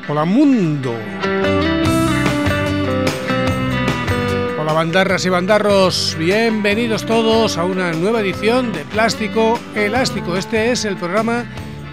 Hola mundo. Hola bandarras y bandarros, bienvenidos todos a una nueva edición de Plástico Elástico. Este es el programa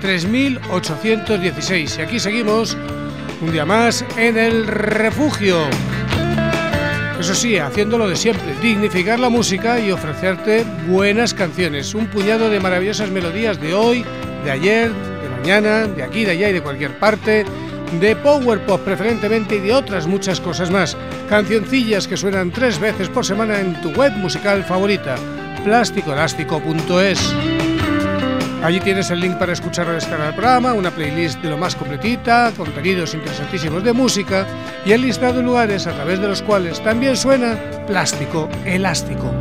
3816 y aquí seguimos un día más en el refugio. Eso sí, haciéndolo de siempre, dignificar la música y ofrecerte buenas canciones, un puñado de maravillosas melodías de hoy, de ayer, de mañana, de aquí, de allá y de cualquier parte, de power pop preferentemente y de otras muchas cosas más. Cancioncillas que suenan 3 veces por semana en tu web musical favorita, plasticoelástico.es. Allí tienes el link para escuchar o descargar el programa, una playlist de lo más completita, contenidos interesantísimos de música y el listado de lugares a través de los cuales también suena Plástico Elástico.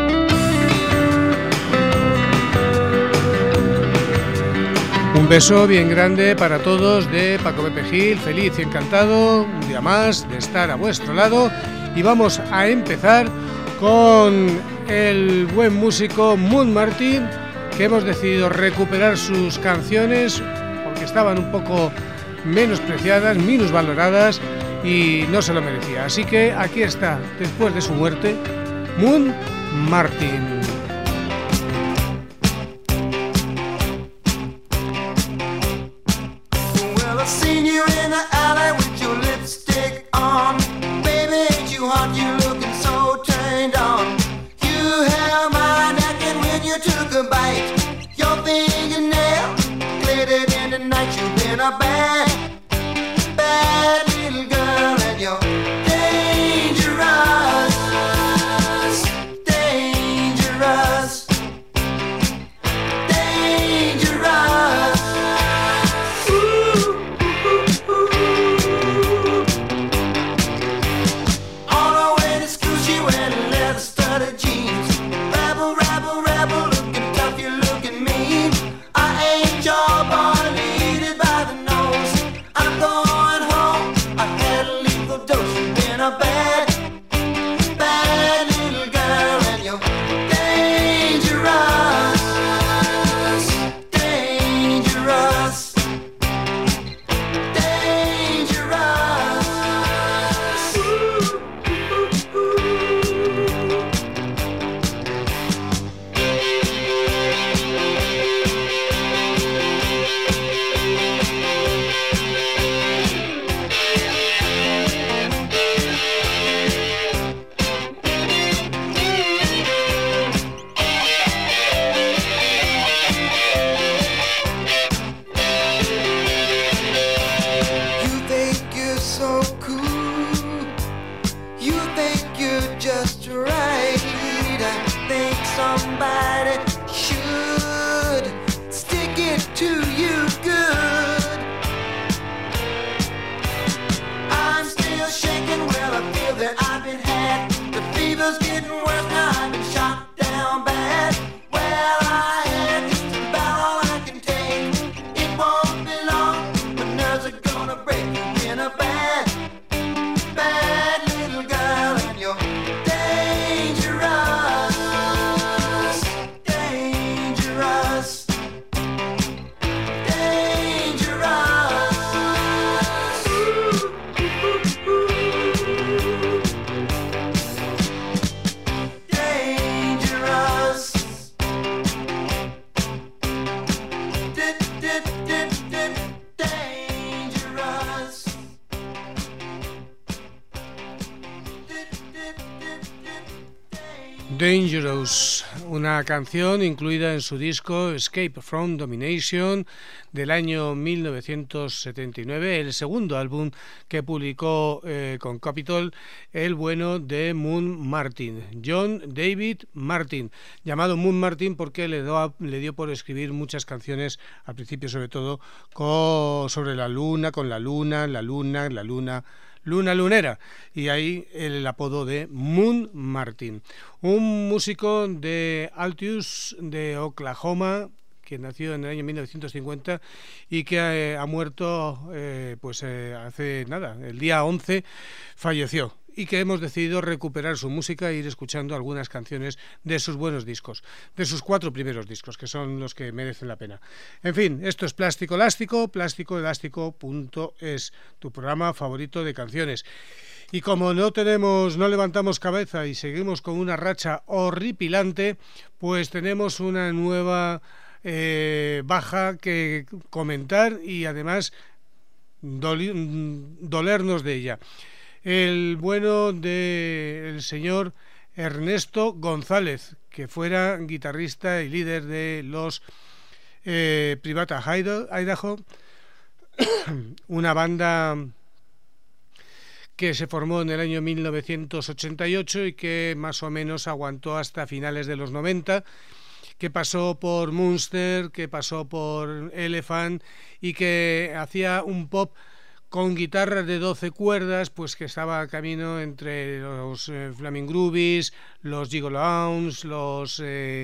Un beso bien grande para todos de Paco Pepe Gil, feliz y encantado un día más de estar a vuestro lado y vamos a empezar con el buen músico Moon Martin, que hemos decidido recuperar sus canciones porque estaban un poco menospreciadas, minusvaloradas y no se lo merecía. Así que aquí está, después de su muerte, Moon Martin. Dangerous, una canción incluida en su disco Escape from Domination del año 1979, el segundo álbum que publicó con Capitol el bueno de Moon Martin, John David Martin, llamado Moon Martin porque le dio por escribir muchas canciones al principio, sobre todo sobre la luna, con la luna lunera, y ahí el apodo de Moon Martin, un músico de Altus de Oklahoma que nació en el año 1950 y que ha muerto hace nada, el día 11 falleció. y que hemos decidido recuperar su música e ir escuchando algunas canciones de sus buenos discos, de sus 4 primeros discos, que son los que merecen la pena. En fin, esto es Plástico Elástico, plásticoelástico.es, tu programa favorito de canciones. Y como no levantamos cabeza y seguimos con una racha horripilante, pues tenemos una nueva baja que comentar y además dolernos de ella. El bueno del señor Ernesto González, que fuera guitarrista y líder de los Privata Idaho, una banda que se formó en el año 1988 y que más o menos aguantó hasta finales de los 90, que pasó por Munster, que pasó por Elephant y que hacía un pop con guitarras de 12 cuerdas, pues que estaba a camino entre los Flaming Groovies, los Gigolo Hounds, los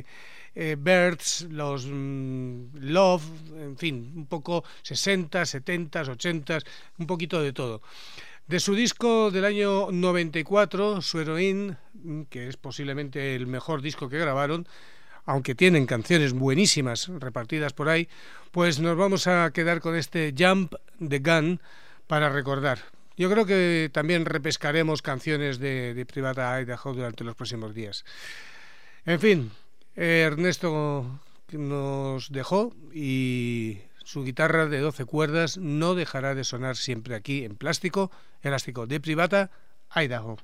Birds, los Love, en fin, un poco 60, 70, 80, un poquito de todo. De su disco del año 94, Su Heroín, que es posiblemente el mejor disco que grabaron, aunque tienen canciones buenísimas repartidas por ahí, pues nos vamos a quedar con este Jump the Gun para recordar. Yo creo que también repescaremos canciones de Privata Idaho durante los próximos días. En fin, Ernesto nos dejó y su guitarra de 12 cuerdas no dejará de sonar siempre aquí en Plástico Elástico de Privata Idaho.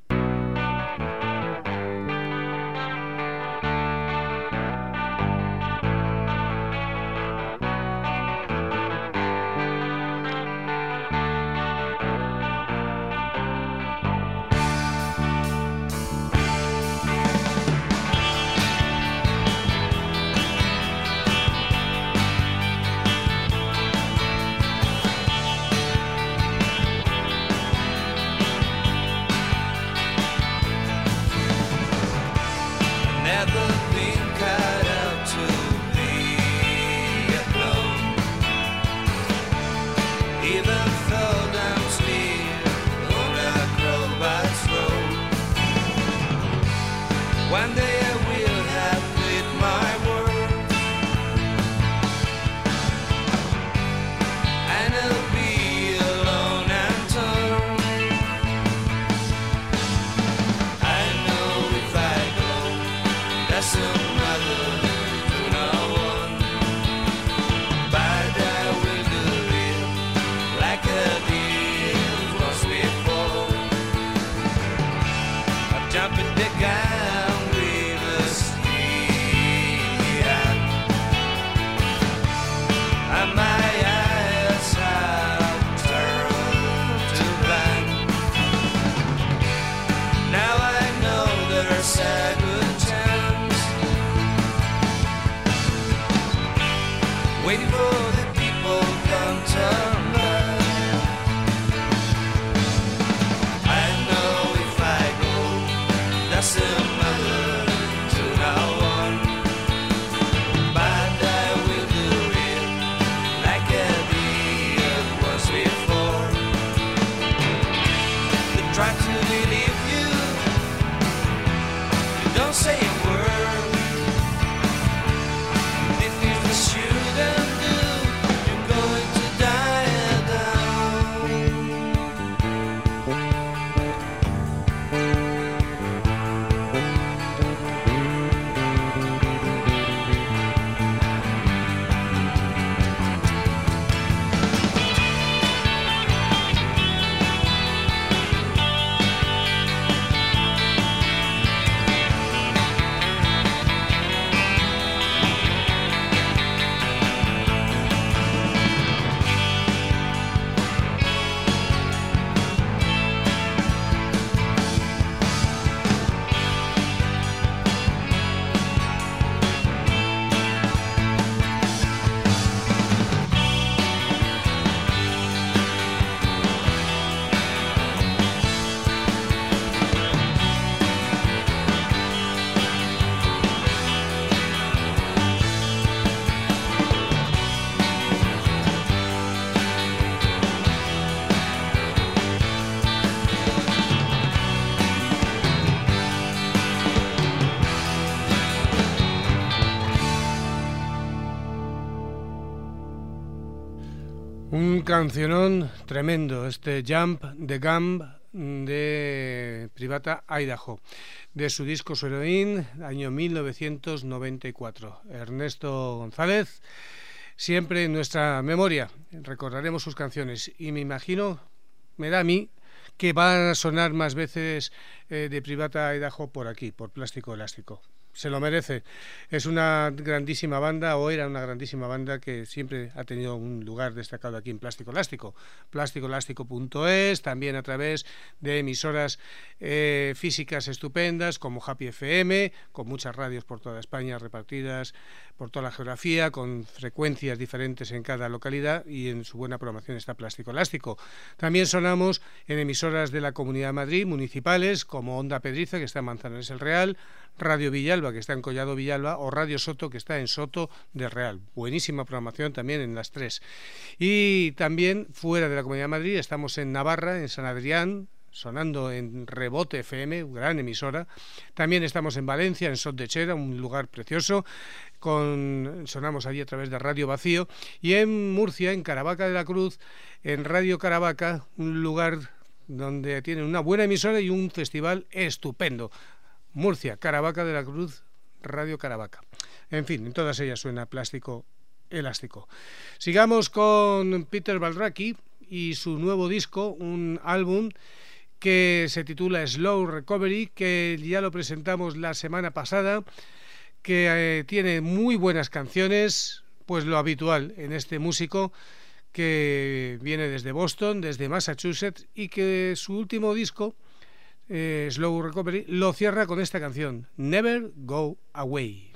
Die. Un cancionón tremendo, este Jump the Gun de Privata Idaho, de su disco Heroin, año 1994. Ernesto González, siempre en nuestra memoria, recordaremos sus canciones y me imagino, me da a mí, que van a sonar más veces de Privata Idaho por aquí, por Plástico Elástico. Se lo merece. Es una grandísima banda, o era una grandísima banda, que siempre ha tenido un lugar destacado aquí en Plástico Elástico. Plásticoelástico.es, también a través de emisoras físicas estupendas como Happy FM, con muchas radios por toda España repartidas por toda la geografía, con frecuencias diferentes en cada localidad, y en su buena programación está Plástico Elástico. También sonamos en emisoras de la Comunidad de Madrid, municipales, como Onda Pedriza, que está en Manzanares el Real, Radio Villalba, que está en Collado Villalba, o Radio Soto, que está en Soto del Real. Buenísima programación también en las tres. Y también fuera de la Comunidad de Madrid estamos en Navarra, en San Adrián, sonando en Rebote FM, gran emisora. También estamos en Valencia, en Sot de Chera, un lugar precioso. Sonamos allí a través de Radio Vacío. Y en Murcia, en Caravaca de la Cruz, en Radio Caravaca, un lugar donde tienen una buena emisora y un festival estupendo. Murcia, Caravaca de la Cruz, Radio Caravaca. En fin, en todas ellas suena Plástico Elástico. Sigamos con Peter Baldraki y su nuevo disco, un álbum que se titula Slow Recovery, que ya lo presentamos la semana pasada, que tiene muy buenas canciones, pues lo habitual en este músico que viene desde Boston, desde Massachusetts, y que su último disco, Slow Recovery, lo cierra con esta canción, Never Go Away.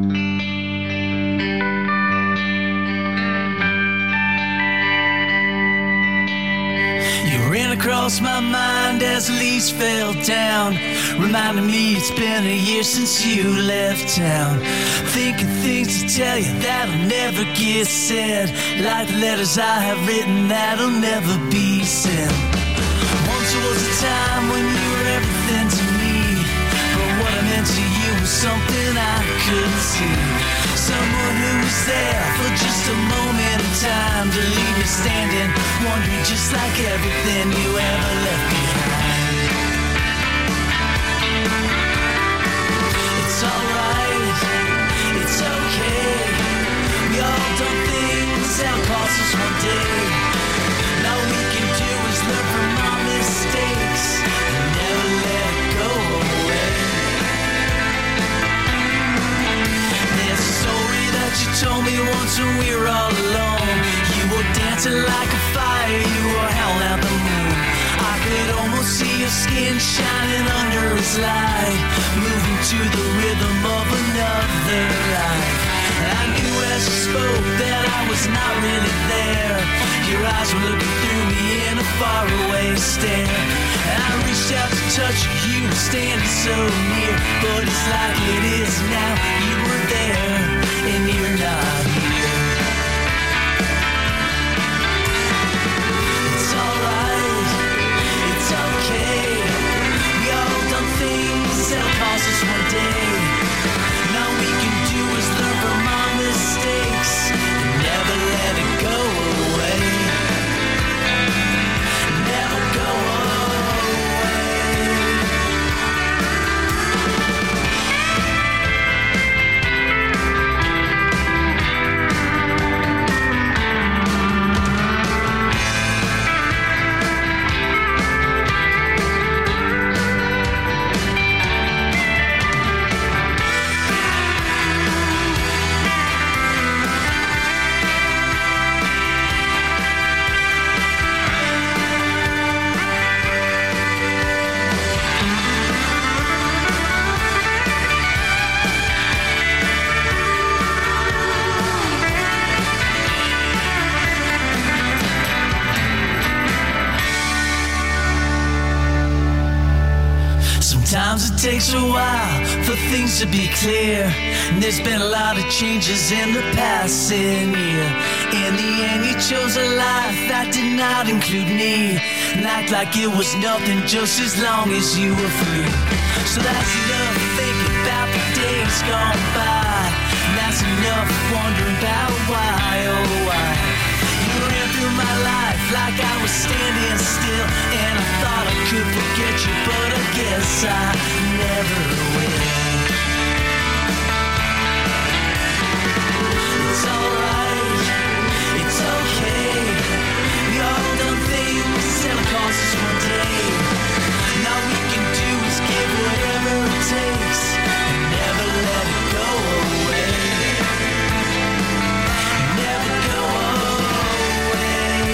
Ran across my mind as the leaves fell down, reminding me it's been a year since you left town. Thinking things to tell you that'll never get said, like the letters I have written that'll never be sent. Once was a time when you were everything to me, but what I meant to you was something I couldn't see. Someone who was there for just a moment in time, to leave you standing, wondering just like everything you ever left behind. It's alright, it's okay, we all done things that'll cost us one day. Now all we can do is learn from our mistakes and never let it go away. There's a story that you told me once when we were all alone. You were dancing like a fire, you were howling at the moon. I could almost see your skin shining under its light, moving to the rhythm of another life. I knew as you spoke that I was not really there. Your eyes were looking through me in a faraway stare. I reached out to touch you, you were standing so near, but it's like it is now. You were there, and you're not here. It's alright, it's okay, we all done things that'll cost us one day. Now we can do is learn from our mistakes and never let it go away. Never go Sometimes it takes a while for things to be clear, and there's been a lot of changes in the passing year. In the end you chose a life that did not include me, and act like it was nothing just as long as you were free. So that's enough thinking about the days gone by, and that's enough wondering about why, oh why. You ran through my like I was standing still, and I thought I could forget you, but I guess I never will. It's alright, it's okay. We all done things and it costs us one day. Now we can do is give whatever it takes and never let it go away. Never go away.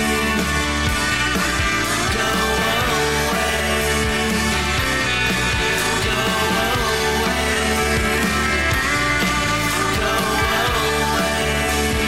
Go away. Go away. Go away.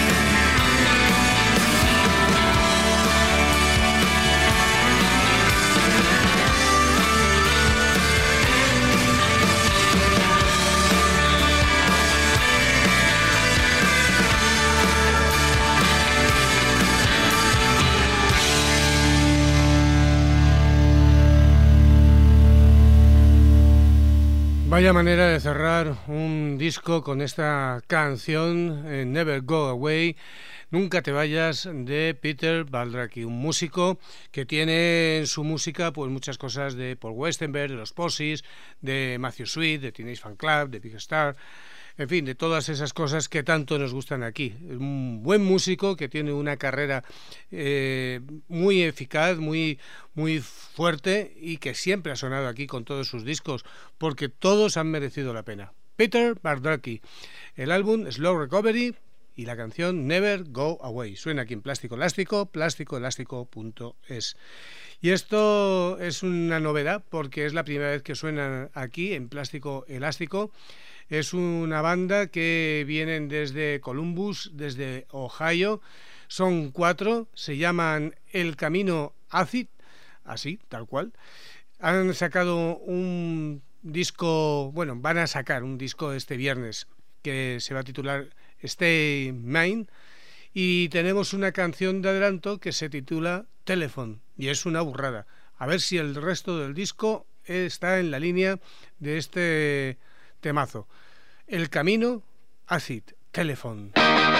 Vaya manera de cerrar un disco con esta canción, Never Go Away, Nunca te vayas, de Peter Baldracky, un músico que tiene en su música pues muchas cosas de Paul Westenberg, de los Posies, de Matthew Sweet, de Teenage Fan Club, de Big Star, en fin, de todas esas cosas que tanto nos gustan aquí. Es un buen músico que tiene una carrera muy eficaz, muy fuerte, y que siempre ha sonado aquí con todos sus discos, porque todos han merecido la pena. Peter Baldracky, el álbum Slow Recovery y la canción Never Go Away. Suena aquí en Plástico Elástico, plásticoelástico.es. Y esto es una novedad porque es la primera vez que suena aquí en Plástico Elástico. Es una banda que vienen desde Columbus, desde Ohio. Son 4, se llaman El Camino Acid, así, tal cual. Han sacado un disco, bueno, van a sacar un disco este viernes que se va a titular Stay Mine, y tenemos una canción de adelanto que se titula Telephone, y es una burrada. A ver si el resto del disco está en la línea de este temazo. El Camino Acid, Telephone.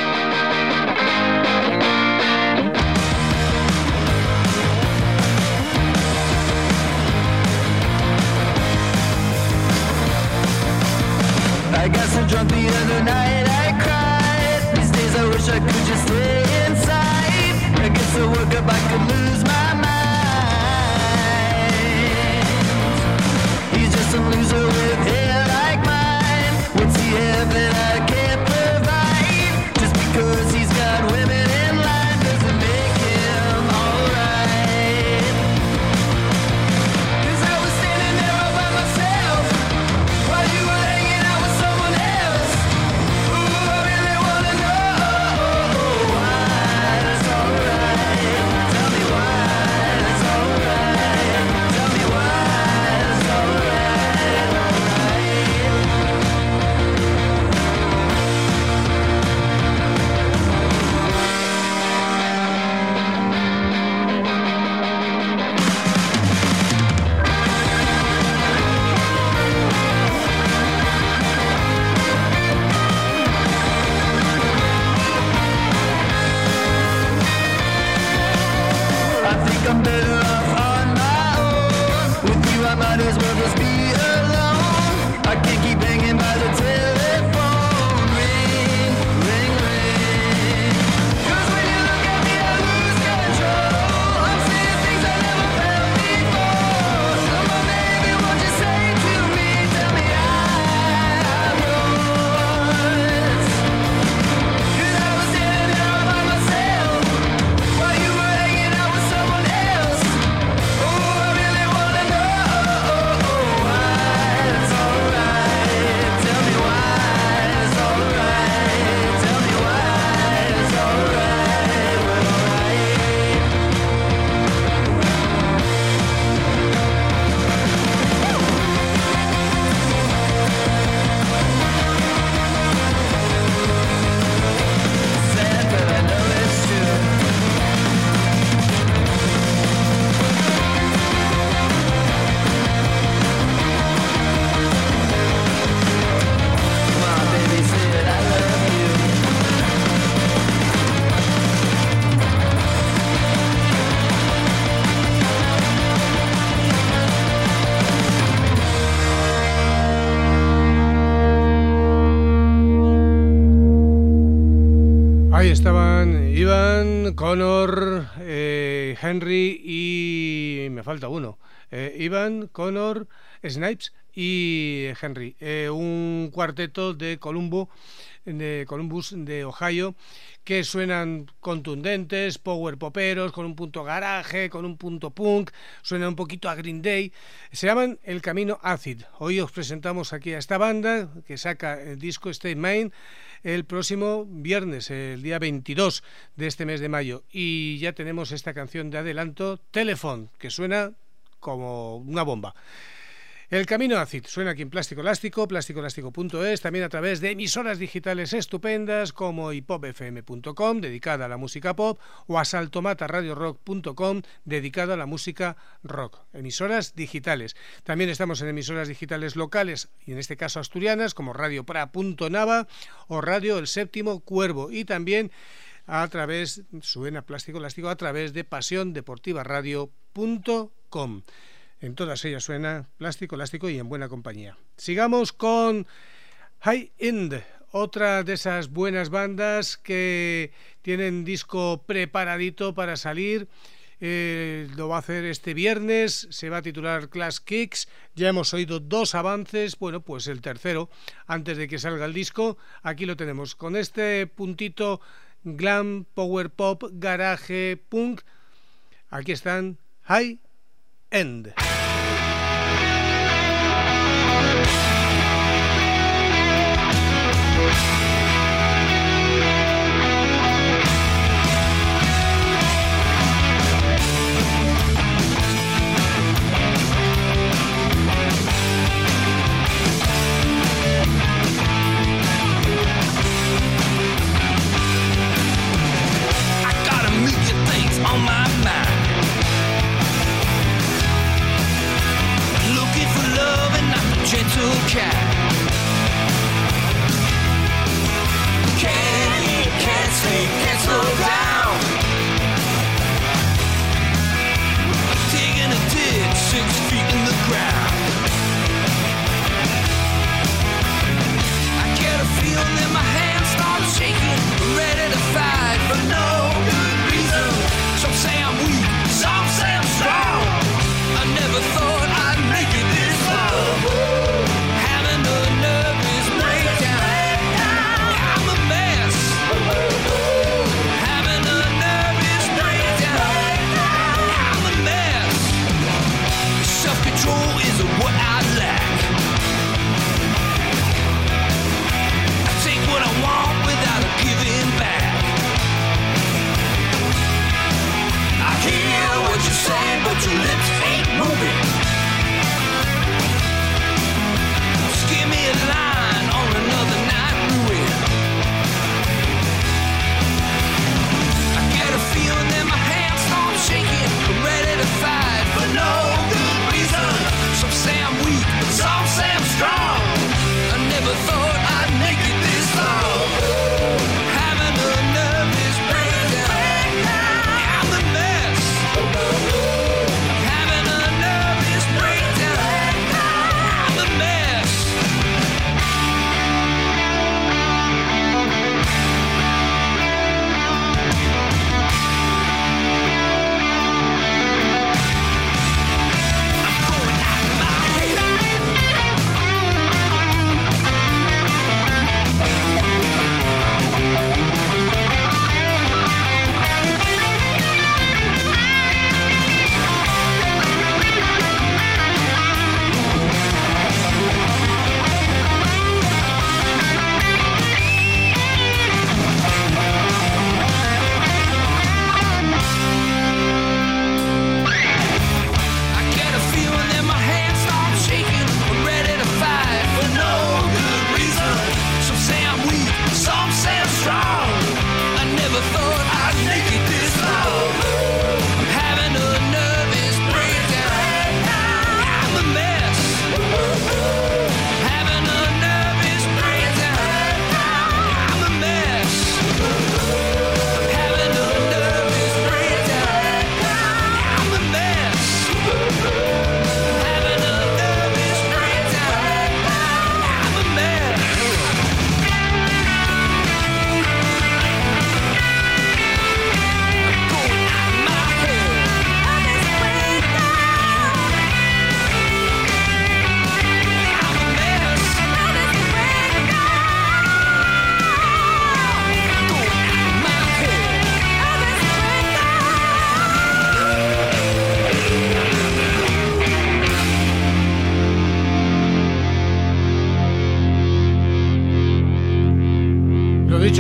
I got so drunk the other night I cried. These days I wish I could just stay inside. I guess I woke up I could lose my mind. He's just some loser with hair like mine. What's he have that I can't provide? Just because he's got women in line doesn't make him alright. 'Cause I was standing there all by myself while you were hanging out with someone else. Who Ahí estaban Ivan, Connor, Henry y... me falta uno. Ivan, Connor, Snipes y Henry. Un cuarteto de Columbus, de Ohio, que suenan contundentes, power poperos, con un punto garaje, con un punto punk, suenan un poquito a Green Day. Se llaman El Camino Acid. Hoy os presentamos aquí a esta banda que saca el disco State Main el próximo viernes, el día 22 de este mes de mayo, y ya tenemos esta canción de adelanto, Telephone, que suena como una bomba. El Camino Acid suena aquí en Plástico Elástico, plasticoelástico.es, también a través de emisoras digitales estupendas como hipopfm.com, dedicada a la música pop, o asaltomataradiorock.com, dedicada a la música rock. Emisoras digitales. También estamos en emisoras digitales locales, y en este caso asturianas, como Radio Pra.nava o Radio El Séptimo Cuervo, y también a través, suena Plástico Elástico, a través de pasiondeportivaradio.com. En todas ellas suena Plástico Elástico y en buena compañía. Sigamos con High End, otra de esas buenas bandas que tienen disco preparadito para salir. Lo va a hacer este viernes, se va a titular Class Kicks. Ya hemos oído 2 avances, bueno, pues el tercero, antes de que salga el disco. Aquí lo tenemos, con este puntito glam, power pop, garage, punk. Aquí están High End. I got a million things on my mind.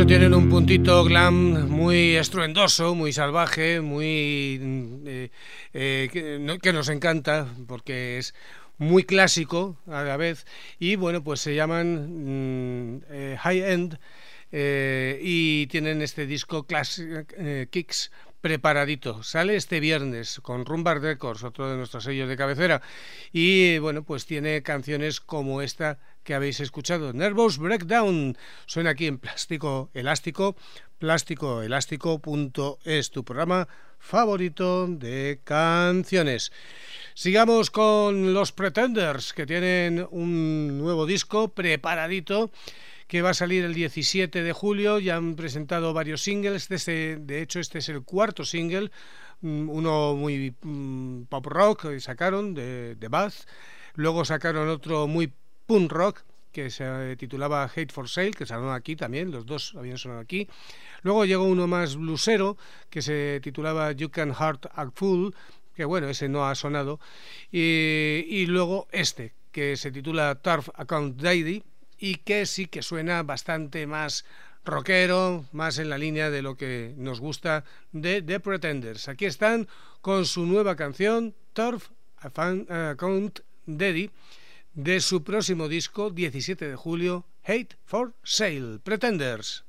dicho, tienen un puntito glam muy estruendoso, muy salvaje, muy que nos encanta porque es muy clásico a la vez, y bueno, pues se llaman High End, y tienen este disco Kicks preparadito. Sale este viernes con Rumbar Records, otro de nuestros sellos de cabecera, y bueno, pues tiene canciones como esta que habéis escuchado, Nervous Breakdown. Suena aquí en Plástico Elástico, plásticoelástico.es, tu programa favorito de canciones. Sigamos con los Pretenders, que tienen un nuevo disco preparadito que va a salir el 17 de julio. Ya han presentado varios singles, de hecho este es el cuarto single, uno muy pop rock que sacaron de Bath, luego sacaron otro muy punk rock que se titulaba Hate for Sale, que sonó aquí también, los dos habían sonado aquí. Luego llegó uno más bluesero que se titulaba You Can Heart a Fool, que bueno, ese no ha sonado, y luego este que se titula Turf Account Daddy, y que sí que suena bastante más rockero, más en la línea de lo que nos gusta de The Pretenders. Aquí están con su nueva canción Turf Account Daddy, de su próximo disco, 17 de julio, Hate for Sale. Pretenders.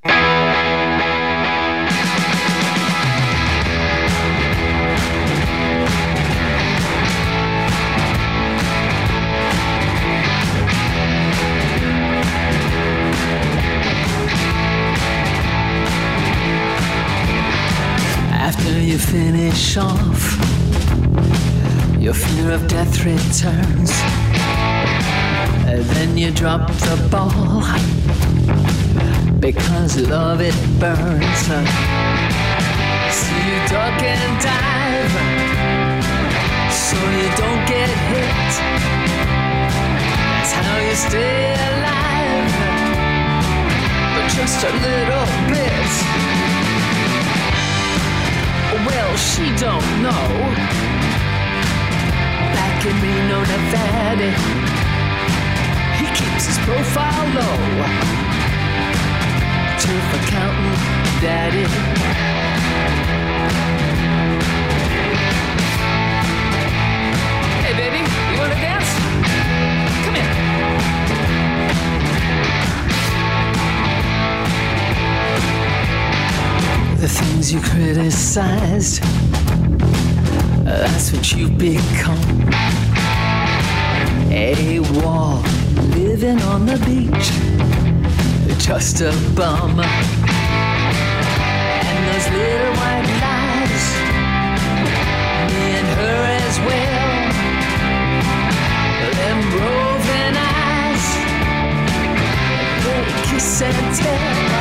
After you finish off, your fear of death returns. Then you drop the ball because love it burns. So you duck and dive so you don't get hit. That's how you stay alive, but just a little bit. Well, she don't know. Back in Reno, Nevada, he keeps his profile low. Turf accountant daddy. Hey baby, you wanna dance? Come here. The things you criticized, that's what you've become. A wall living on the beach, just a bum. And those little white lies, me and her as well. Them roving eyes, they kiss and tell.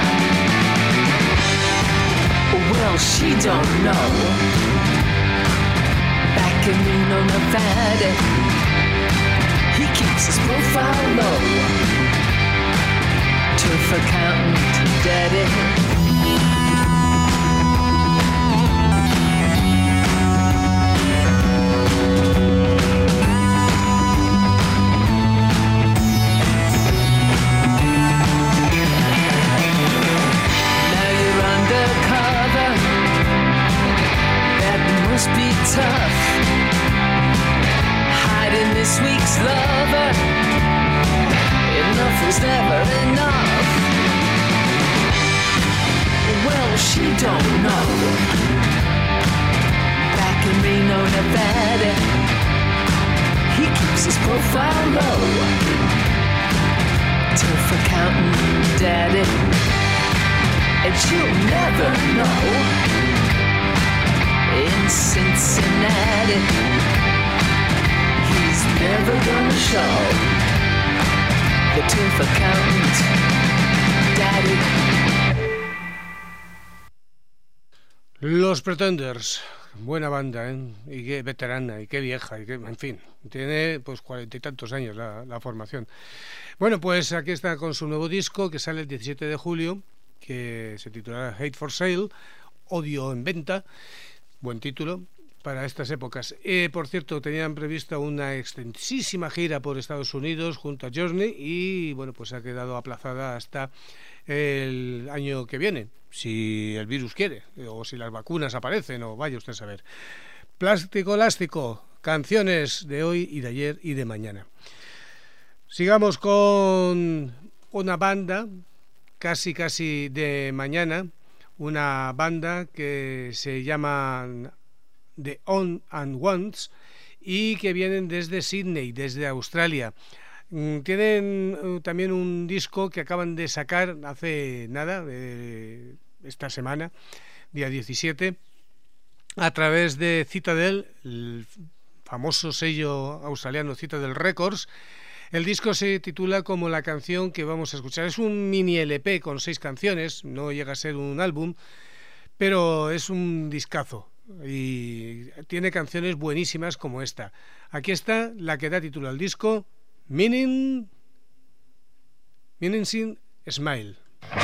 Well, she don't know. Back in Reno, Nevada, he keeps his profile low. Turf accountant daddy. Be tough, hiding this week's lover. Enough was never enough. Well, she don't know. Back in Reno, Nevada, he keeps his profile low. Turf accountant daddy, and she'll never know. In Cincinnati, he's never gonna show. The turf accountant daddy. Los Pretenders, buena banda, ¿eh? Y qué veterana, y qué vieja, y qué, en fin, tiene pues 40 y tantos años la formación. Bueno, pues aquí está con su nuevo disco que sale el 17 de julio, que se titulará Hate for Sale, Odio en Venta. Buen título para estas épocas. Por cierto, tenían prevista una extensísima gira por Estados Unidos junto a Journey y bueno, pues ha quedado aplazada hasta el año que viene, si el virus quiere, o si las vacunas aparecen, o vaya usted a saber. Plástico Elástico, canciones de hoy y de ayer y de mañana. Sigamos con una banda, casi de mañana, una banda que se llama The On and Ones y que vienen desde Sydney, desde Australia. Tienen también un disco que acaban de sacar hace nada, esta semana, día 17, a través de Citadel, el famoso sello australiano Citadel Records. El disco se titula como la canción que vamos a escuchar. Es un mini LP con 6 canciones, no llega a ser un álbum, pero es un discazo y tiene canciones buenísimas como esta. Aquí está la que da título al disco, Meaning Sin Smile.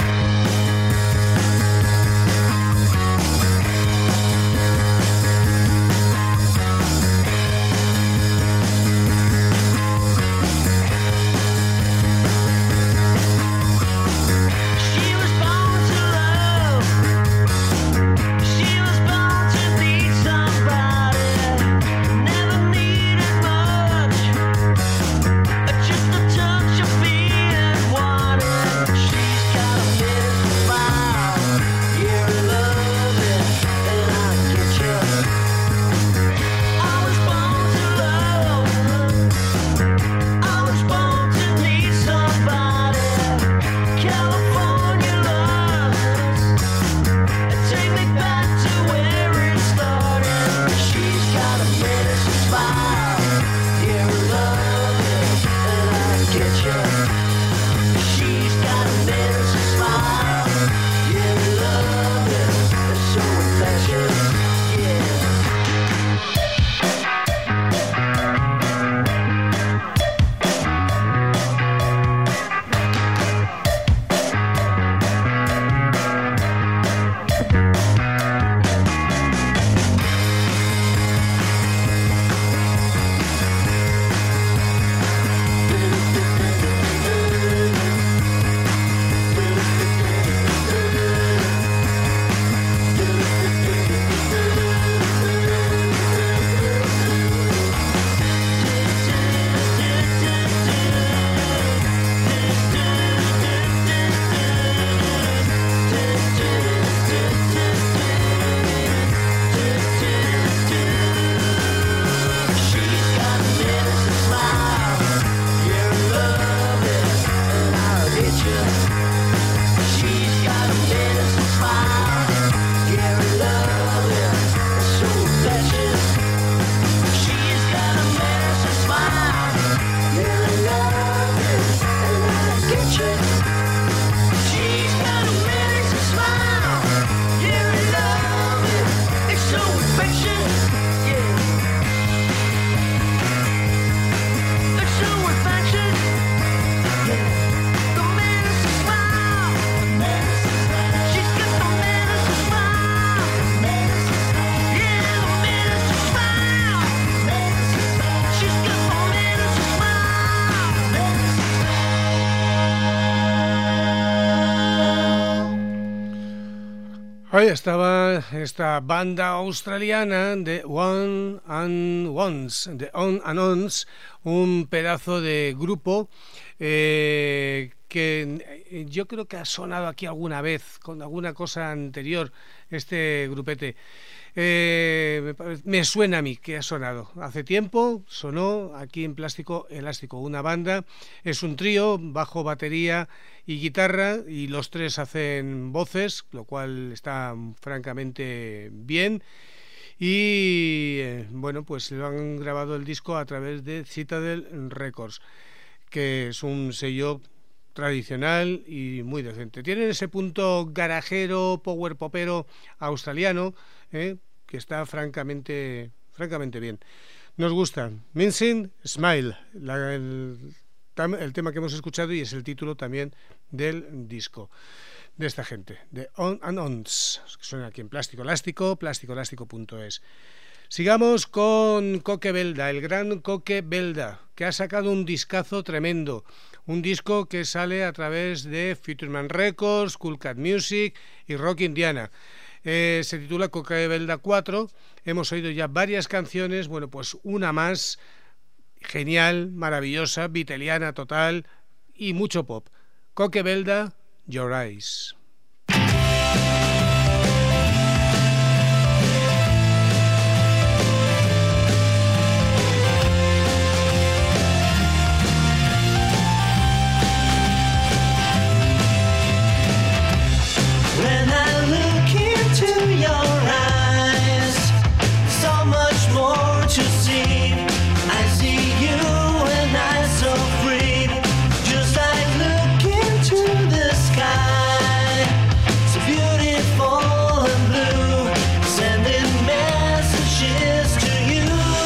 Ahí estaba esta banda australiana de One and Ones, de On and Ons, un pedazo de grupo que yo creo que ha sonado aquí alguna vez con alguna cosa anterior, este grupete. Me suena a mí que ha sonado. Hace tiempo sonó aquí en Plástico Elástico. Una banda, es un trío, bajo, batería y guitarra, y los tres hacen voces, lo cual está francamente bien. Y bueno, pues lo han grabado el disco a través de Citadel Records, que es un sello tradicional y muy decente. Tienen ese punto garajero, power popero australiano, que está francamente bien. Nos gusta. Mincing Smile, el tema que hemos escuchado, y es el título también del disco de esta gente, de On and Ons, que suena aquí en Plástico Elástico, plasticoelástico.es. Sigamos con Coque Belda, el gran Coque Belda, que ha sacado un discazo tremendo, un disco que sale a través de Futureman Records, Cool Cat Music y Rock Indiana. Se titula Cokebelda 4. Hemos oído ya varias canciones, bueno, pues una más genial, maravillosa, beatliana total y mucho pop. Cokebelda, Your Eyes. When I look into your eyes, so much more to see. I see you and I so free, just like look into the sky. So beautiful and blue, sending messages to you.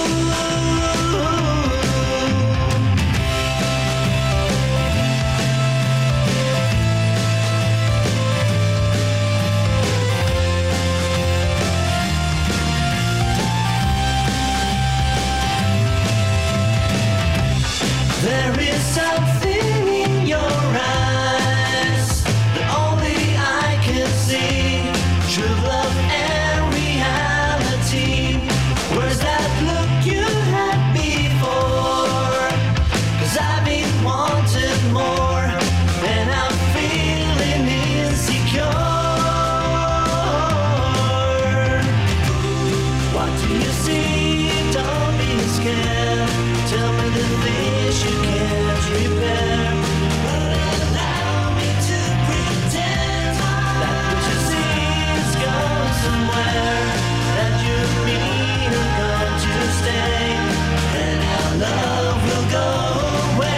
There is something in your eyes that only I can see. True love and reality. Where's that look you had before? 'Cause I've been wanting more, and I'm feeling insecure. What do you see? Don't be scared. Tell me the things you can't repair. But allow me to pretend that what you see is going somewhere. That you mean I'm going to stay, and our love will go away.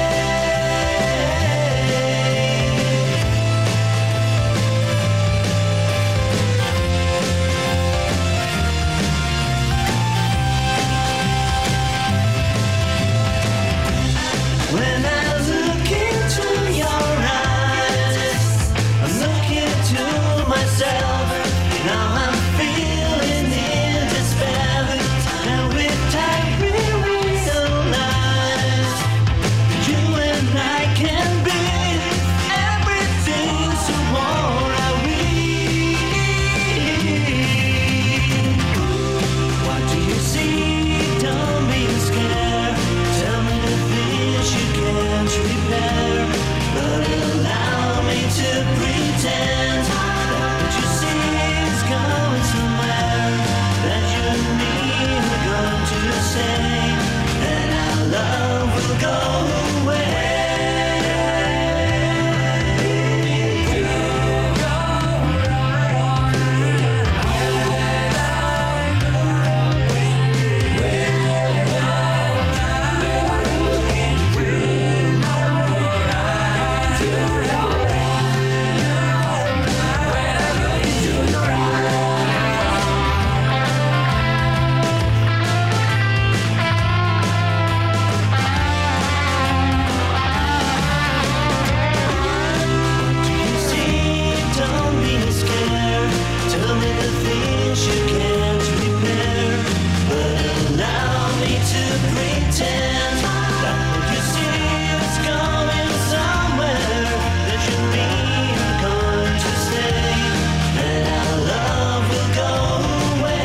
When I look into your eyes, I'm looking to myself. Now I'm feeling in despair, and with time we realize you and I can be everything, so more are we. What do you see? Don't be scared. Tell me the things you can't repair, but allow me to pretend that what you see is going somewhere. That you mean we're going to say, and our love will go away. Don't be scared. Tell me the things you can't repair, but allow me to pretend that what you see is going somewhere. That you mean I'm going to stay, and our love will go away.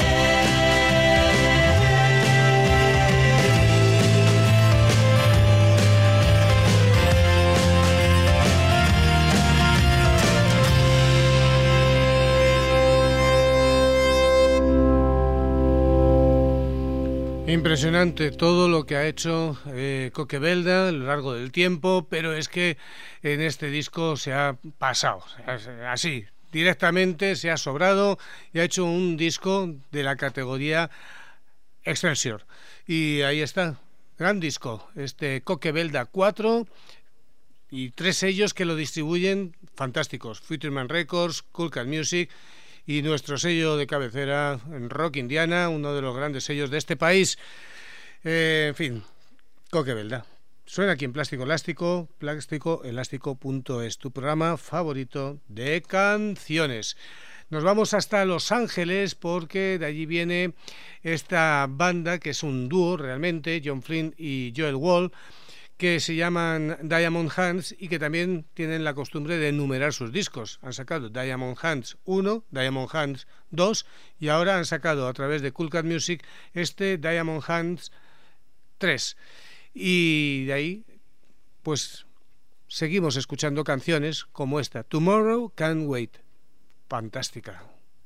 Impresionante todo lo que ha hecho Cokebelda a lo largo del tiempo, pero es que en este disco se ha pasado, así, directamente se ha sobrado y ha hecho un disco de la categoría Excelsior. Y ahí está, gran disco, este Cokebelda 4 y 3 sellos que lo distribuyen fantásticos, Futureman Records, Cool Cat Music y nuestro sello de cabecera, Rock Indiana, uno de los grandes sellos de este país. En fin, Cokebelda. Suena aquí en Plástico Elástico, plásticoelástico.es, tu programa favorito de canciones. Nos vamos hasta Los Ángeles porque de allí viene esta banda que es un dúo realmente, John Flynn y Joel Wall, que se llaman Diamond Hands y que también tienen la costumbre de numerar sus discos. Han sacado Diamond Hands 1, Diamond Hands 2 y ahora han sacado a través de Cool Cat Music este Diamond Hands 3. Y de ahí, pues seguimos escuchando canciones como esta, Tomorrow Can't Wait. Fantástica.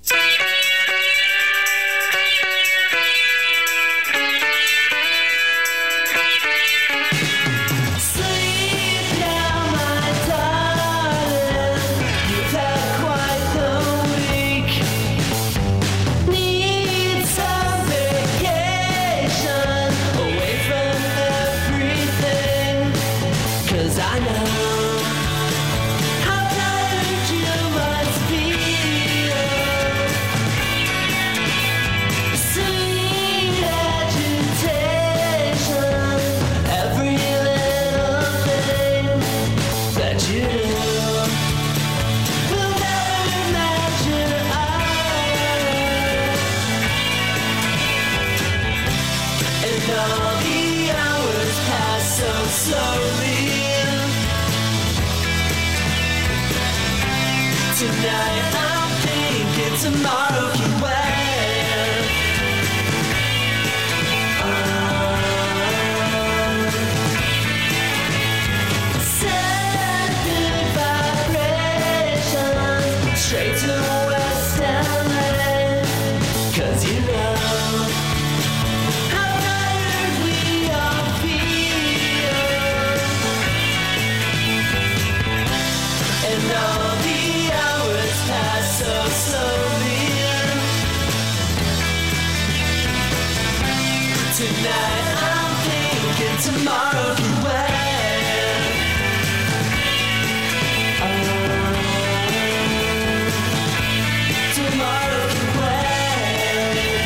Tonight I'm thinking tomorrow can wait. Send good vibrations straight to West LA, 'cause you know how tired we all feel, and all the hours pass so slowly. Tonight I'm thinking tomorrow can wait. Tomorrow can wait.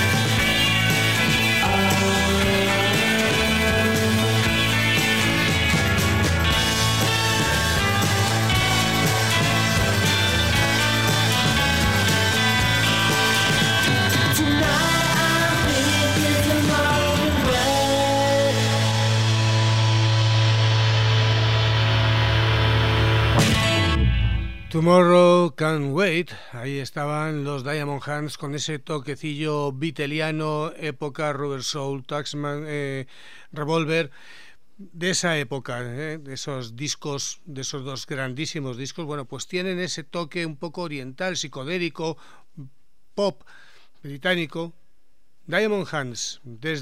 Tomorrow Can't Wait, ahí estaban los Diamond Hands con ese toquecillo beatliano, época Rubber Soul, Taxman, Revolver, de esa época, de esos discos, de esos dos grandísimos discos. Bueno, pues tienen ese toque un poco oriental, psicodélico, pop británico. Diamond Hands,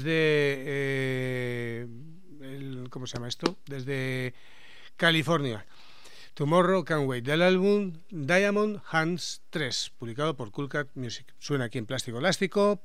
desde ¿cómo se llama esto? Desde California. Tomorrow Can't Wait, del álbum Diamond Hands 3, publicado por Cool Cat Music. Suena aquí en Plástico Elástico,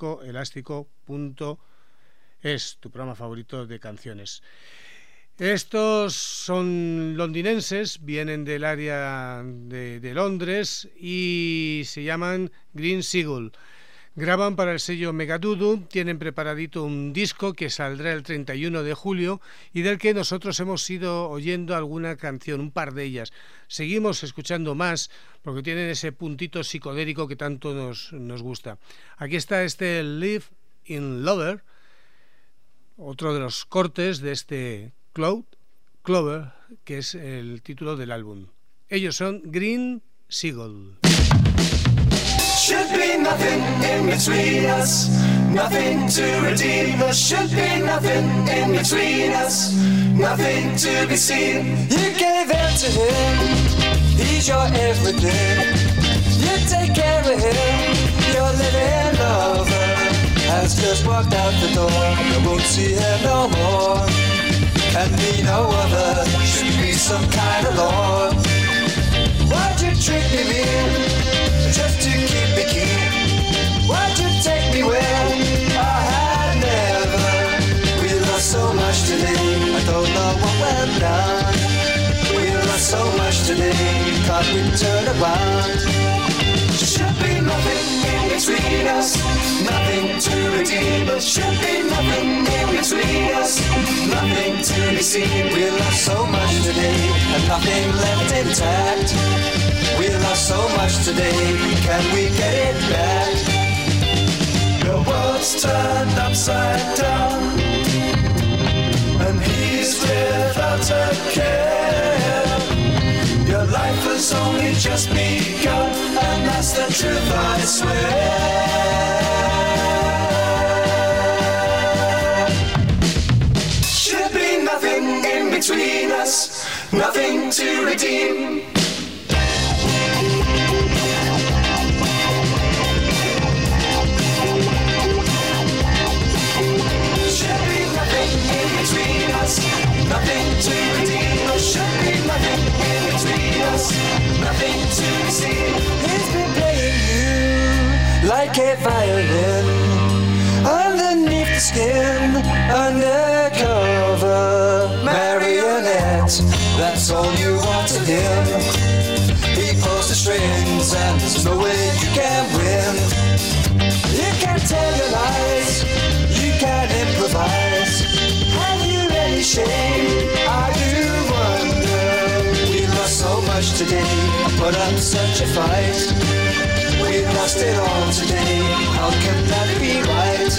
plásticoelástico.es, tu programa favorito de canciones. Estos son londinenses, vienen del área de Londres y se llaman Green Seagull. Graban para el sello Megadoodoo, tienen preparadito un disco que saldrá el 31 de julio y del que nosotros hemos ido oyendo alguna canción, un par de ellas. Seguimos escuchando más porque tienen ese puntito psicodélico que tanto nos gusta. Aquí está este Live in Lover, otro de los cortes de este Clover, que es el título del álbum. Ellos son Green Seagull. Should be nothing in between us, nothing to redeem us. Should be nothing in between us, nothing to be seen. You gave in to him, he's your everything. You take care of him, your living lover has just walked out the door. I won't see him no more, and me no other. Should be some kind of lord. Why'd you trick me, man? Just to keep me keen. Why'd you take me where I had never? We lost so much today, I don't know what went down. We lost so much today, can't we turn around? Should be nothing in between us, nothing to redeem us. Should be nothing in between us, nothing to be seen. We lost so much today, and nothing left intact. We lost so much today, can we get it back? The world's turned upside down, and he's swear. Should be nothing in between us, nothing to redeem. Should be nothing in between us, nothing to redeem. Should be nothing in between us, nothing to be seen. He's been playing you like a violin, underneath the skin, undercover marionette. That's all you want of him. He pulls the strings and there's no way you can win. You can tell your lies, you can improvise. Have you any shame? I do wonder. We lost so much today, put up such a fight. We lost it all today, how can that be right?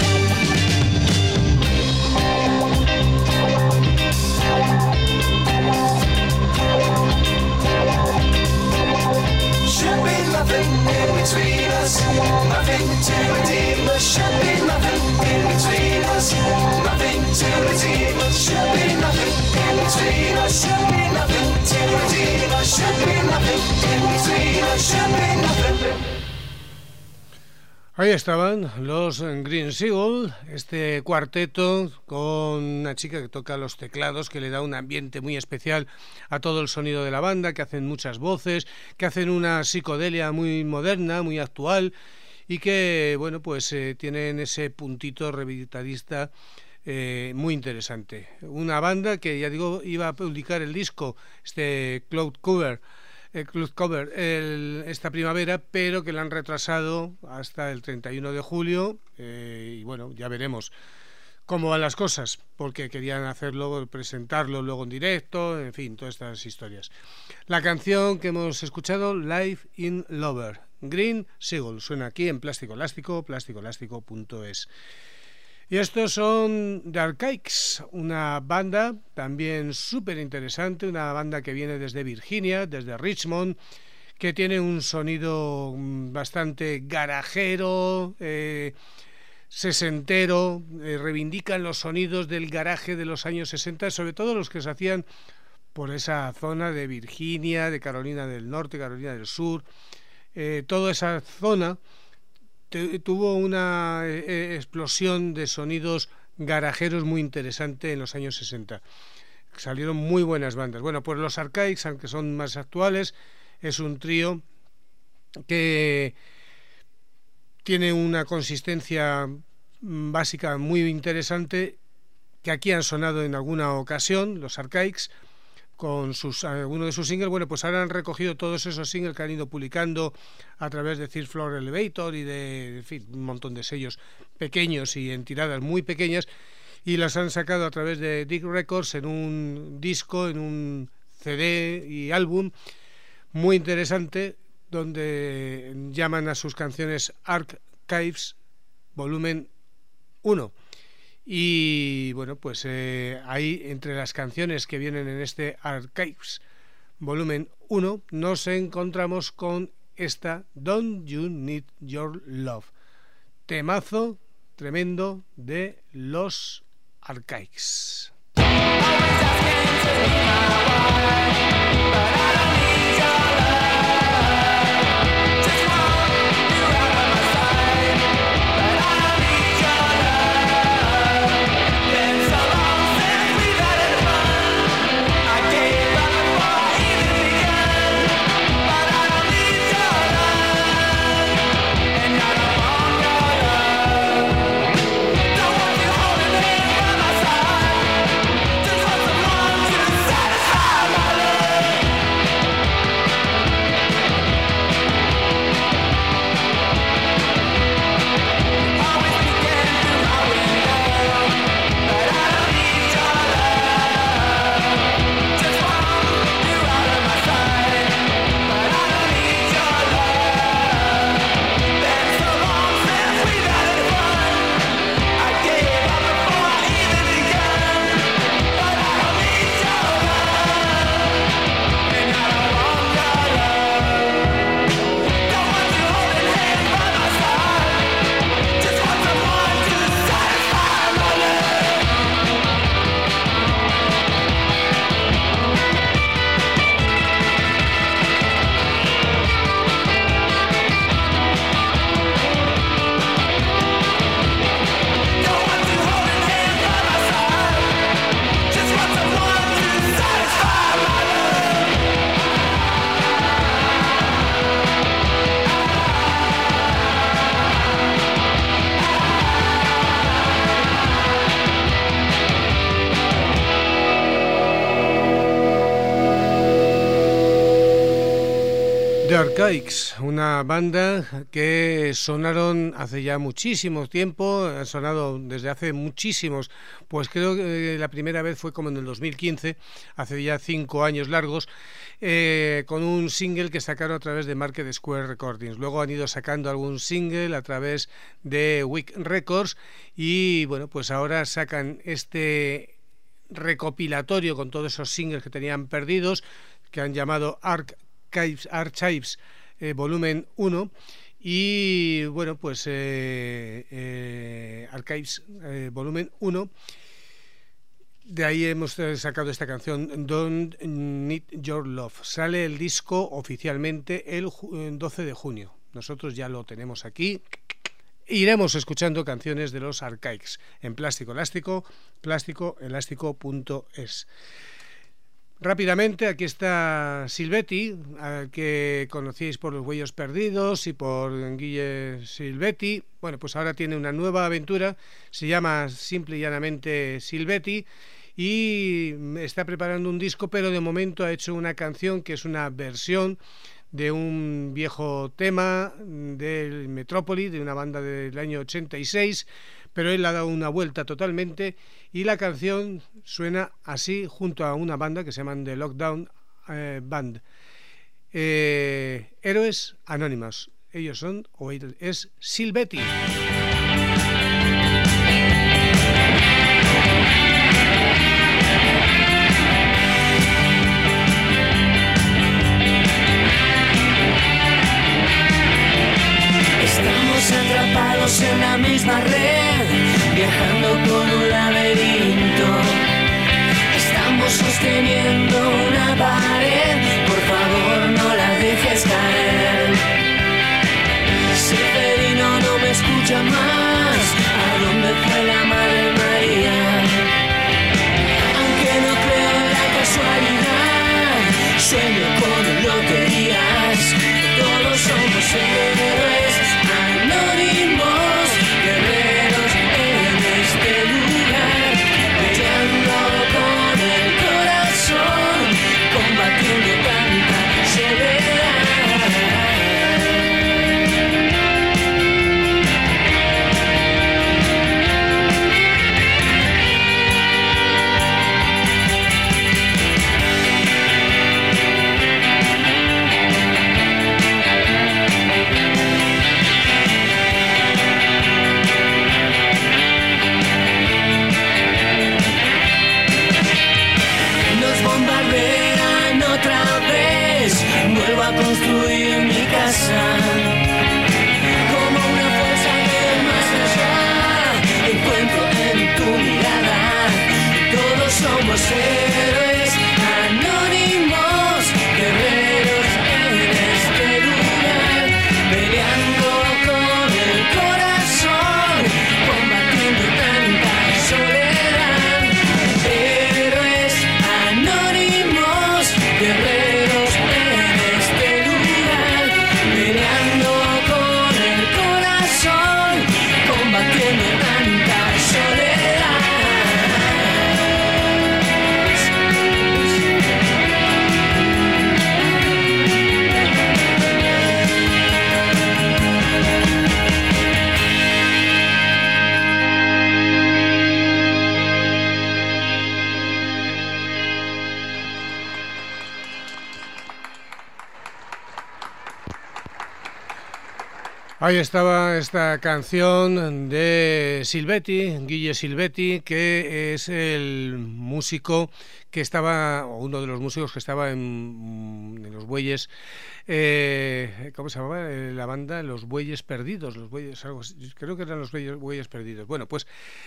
Should be nothing in between us, nothing to redeem. There should be nothing in between us, nothing to redeem. There should be nothing in between us, should be nothing to redeem. There should be nothing in between us, should be nothing. Ahí estaban los Green Seagull, este cuarteto con una chica que toca los teclados, que le da un ambiente muy especial a todo el sonido de la banda, que hacen muchas voces, que hacen una psicodelia muy moderna, muy actual y que, bueno, pues tienen ese puntito revitalizadista muy interesante. Una banda que, ya digo, iba a publicar el disco, Cloud Cover, esta primavera, pero que la han retrasado hasta el 31 de julio y bueno, ya veremos cómo van las cosas, porque querían hacerlo, presentarlo luego en directo, en fin, todas estas historias. La canción que hemos escuchado, Life in Lover, Green Seagull, suena aquí en Plástico Elástico, plasticoelástico.es. Y estos son The Archaics, una banda también súper interesante, una banda que viene desde Virginia, desde Richmond, que tiene un sonido bastante garajero, sesentero, reivindican los sonidos del garaje de los años 60, sobre todo los que se hacían por esa zona de Virginia, de Carolina del Norte, Carolina del Sur, toda esa zona tuvo una explosión de sonidos garajeros muy interesante en los años 60. Salieron muy buenas bandas. Bueno, pues los Archaics, aunque son más actuales, es un trío que tiene una consistencia básica muy interesante, que aquí han sonado en alguna ocasión, los Archaics, con alguno de sus singles. Bueno, pues ahora han recogido todos esos singles que han ido publicando a través de Third Floor Elevator y de, en fin, un montón de sellos pequeños y en tiradas muy pequeñas, y las han sacado a través de Dig Records en un disco, en un CD y álbum muy interesante, donde llaman a sus canciones Archives Volumen 1. Y bueno, pues ahí entre las canciones que vienen en este Archives Volumen 1 nos encontramos con esta Don't You Need Your Love, temazo tremendo de los Archaics. Satisfy my love. Archaics, una banda que sonaron hace ya muchísimo tiempo, han sonado desde hace muchísimos, pues creo que la primera vez fue como en el 2015, hace ya 5 años largos, con un single que sacaron a través de Market Square Recordings. Luego han ido sacando algún single a través de Wick Records y bueno, pues ahora sacan este recopilatorio con todos esos singles que tenían perdidos, que han llamado Archives volumen 1 y bueno pues Archives volumen 1. De ahí hemos sacado esta canción Don't Need Your Love. Sale el disco oficialmente el 12 de junio. Nosotros ya lo tenemos aquí. Iremos escuchando canciones de los Archaics en Plástico Elástico, plásticoelástico.es. Rápidamente, aquí está Silvetti, que conocíais por Los Huellos Perdidos y por Guille Silvetti. Bueno, pues ahora tiene una nueva aventura, se llama simple y llanamente Silvetti y está preparando un disco, pero de momento ha hecho una canción que es una versión de un viejo tema del Metrópoli, de una banda del año 86, pero él ha dado una vuelta totalmente y la canción suena así junto a una banda que se llaman The Lockdown Band. Héroes Anónimos. Ellos son, o es Silvetti. Estamos atrapados en la misma red, viajando por un laberinto. Estamos sosteniendo una pared, por favor no la dejes caer. Seferino no me escucha más, ¿a dónde fue la Madre María? Aunque no creo en la casualidad, sueño con loterías. Todos somos héroes anónimos, guerreros en este lugar, peleando con el corazón, combatiendo tanta soledad. Vuelvo a construir mi casa como una fuerza del más allá. Encuentro en tu mirada, todos somos héroes anónimos, guerreros en este lugar, peleando con el corazón, combatiendo tanta soledad. Héroes anónimos, guerreros peleando con el corazón, combatiendo tanta soledad. Ahí estaba esta canción de Silvetti, Guille Silvetti, que es el músico que estaba, o uno de los músicos que estaba en Los Bueyes, ¿cómo se llamaba la banda? Los Bueyes Perdidos, los Bueyes, algo así, creo que eran los Bueyes Perdidos. Bueno, pues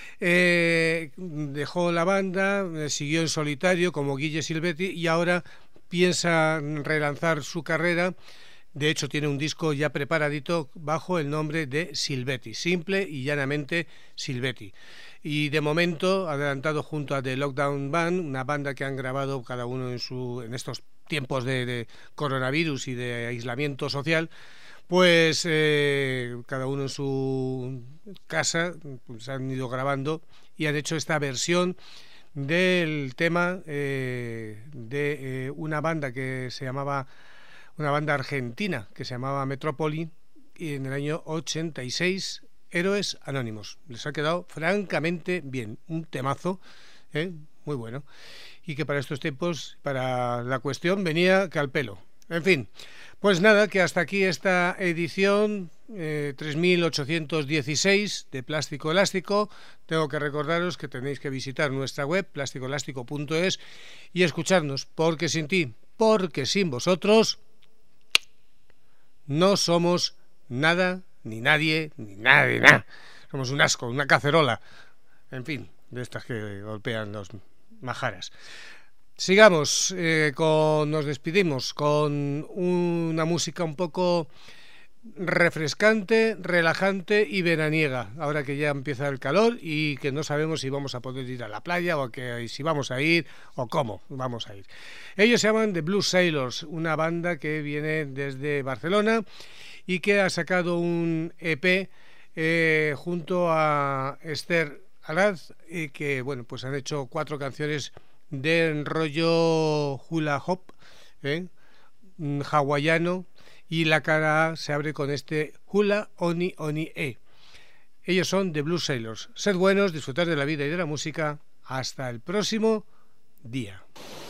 dejó la banda, siguió en solitario como Guille Silvetti y ahora piensa relanzar su carrera. De hecho, tiene un disco ya preparadito bajo el nombre de Silvetti, simple y llanamente Silvetti. Y de momento, adelantado junto a The Lockdown Band, una banda que han grabado cada uno en estos tiempos de coronavirus y de aislamiento social, pues cada uno en su casa pues han ido grabando y han hecho esta versión del tema de una banda que se llamaba una banda argentina que se llamaba Metrópoli, y en el año 86, Héroes Anónimos. Les ha quedado francamente bien, un temazo, muy bueno, y que para estos tiempos, para la cuestión, venía que al pelo. En fin, pues nada, que hasta aquí esta edición 3816 de Plástico Elástico. Tengo que recordaros que tenéis que visitar nuestra web, plasticoelástico.es, y escucharnos, porque sin ti, porque sin vosotros, no somos nada, ni nadie, ni nada. Somos un asco, una cacerola, en fin, de estas que golpean los majaras. Sigamos, nos despedimos con una música un poco refrescante, relajante y veraniega, ahora que ya empieza el calor y que no sabemos si vamos a poder ir a la playa o si vamos a ir o cómo vamos a ir. Ellos se llaman The Blues Sailors, una banda que viene desde Barcelona y que ha sacado un EP junto a Esther Alaz, y que bueno, pues han hecho 4 canciones de rollo hula hop, hawaiano, y la cara A se abre con este Hula Oni Oni E. Ellos son The Blues Sailors. Sed buenos, disfrutar de la vida y de la música. Hasta el próximo día.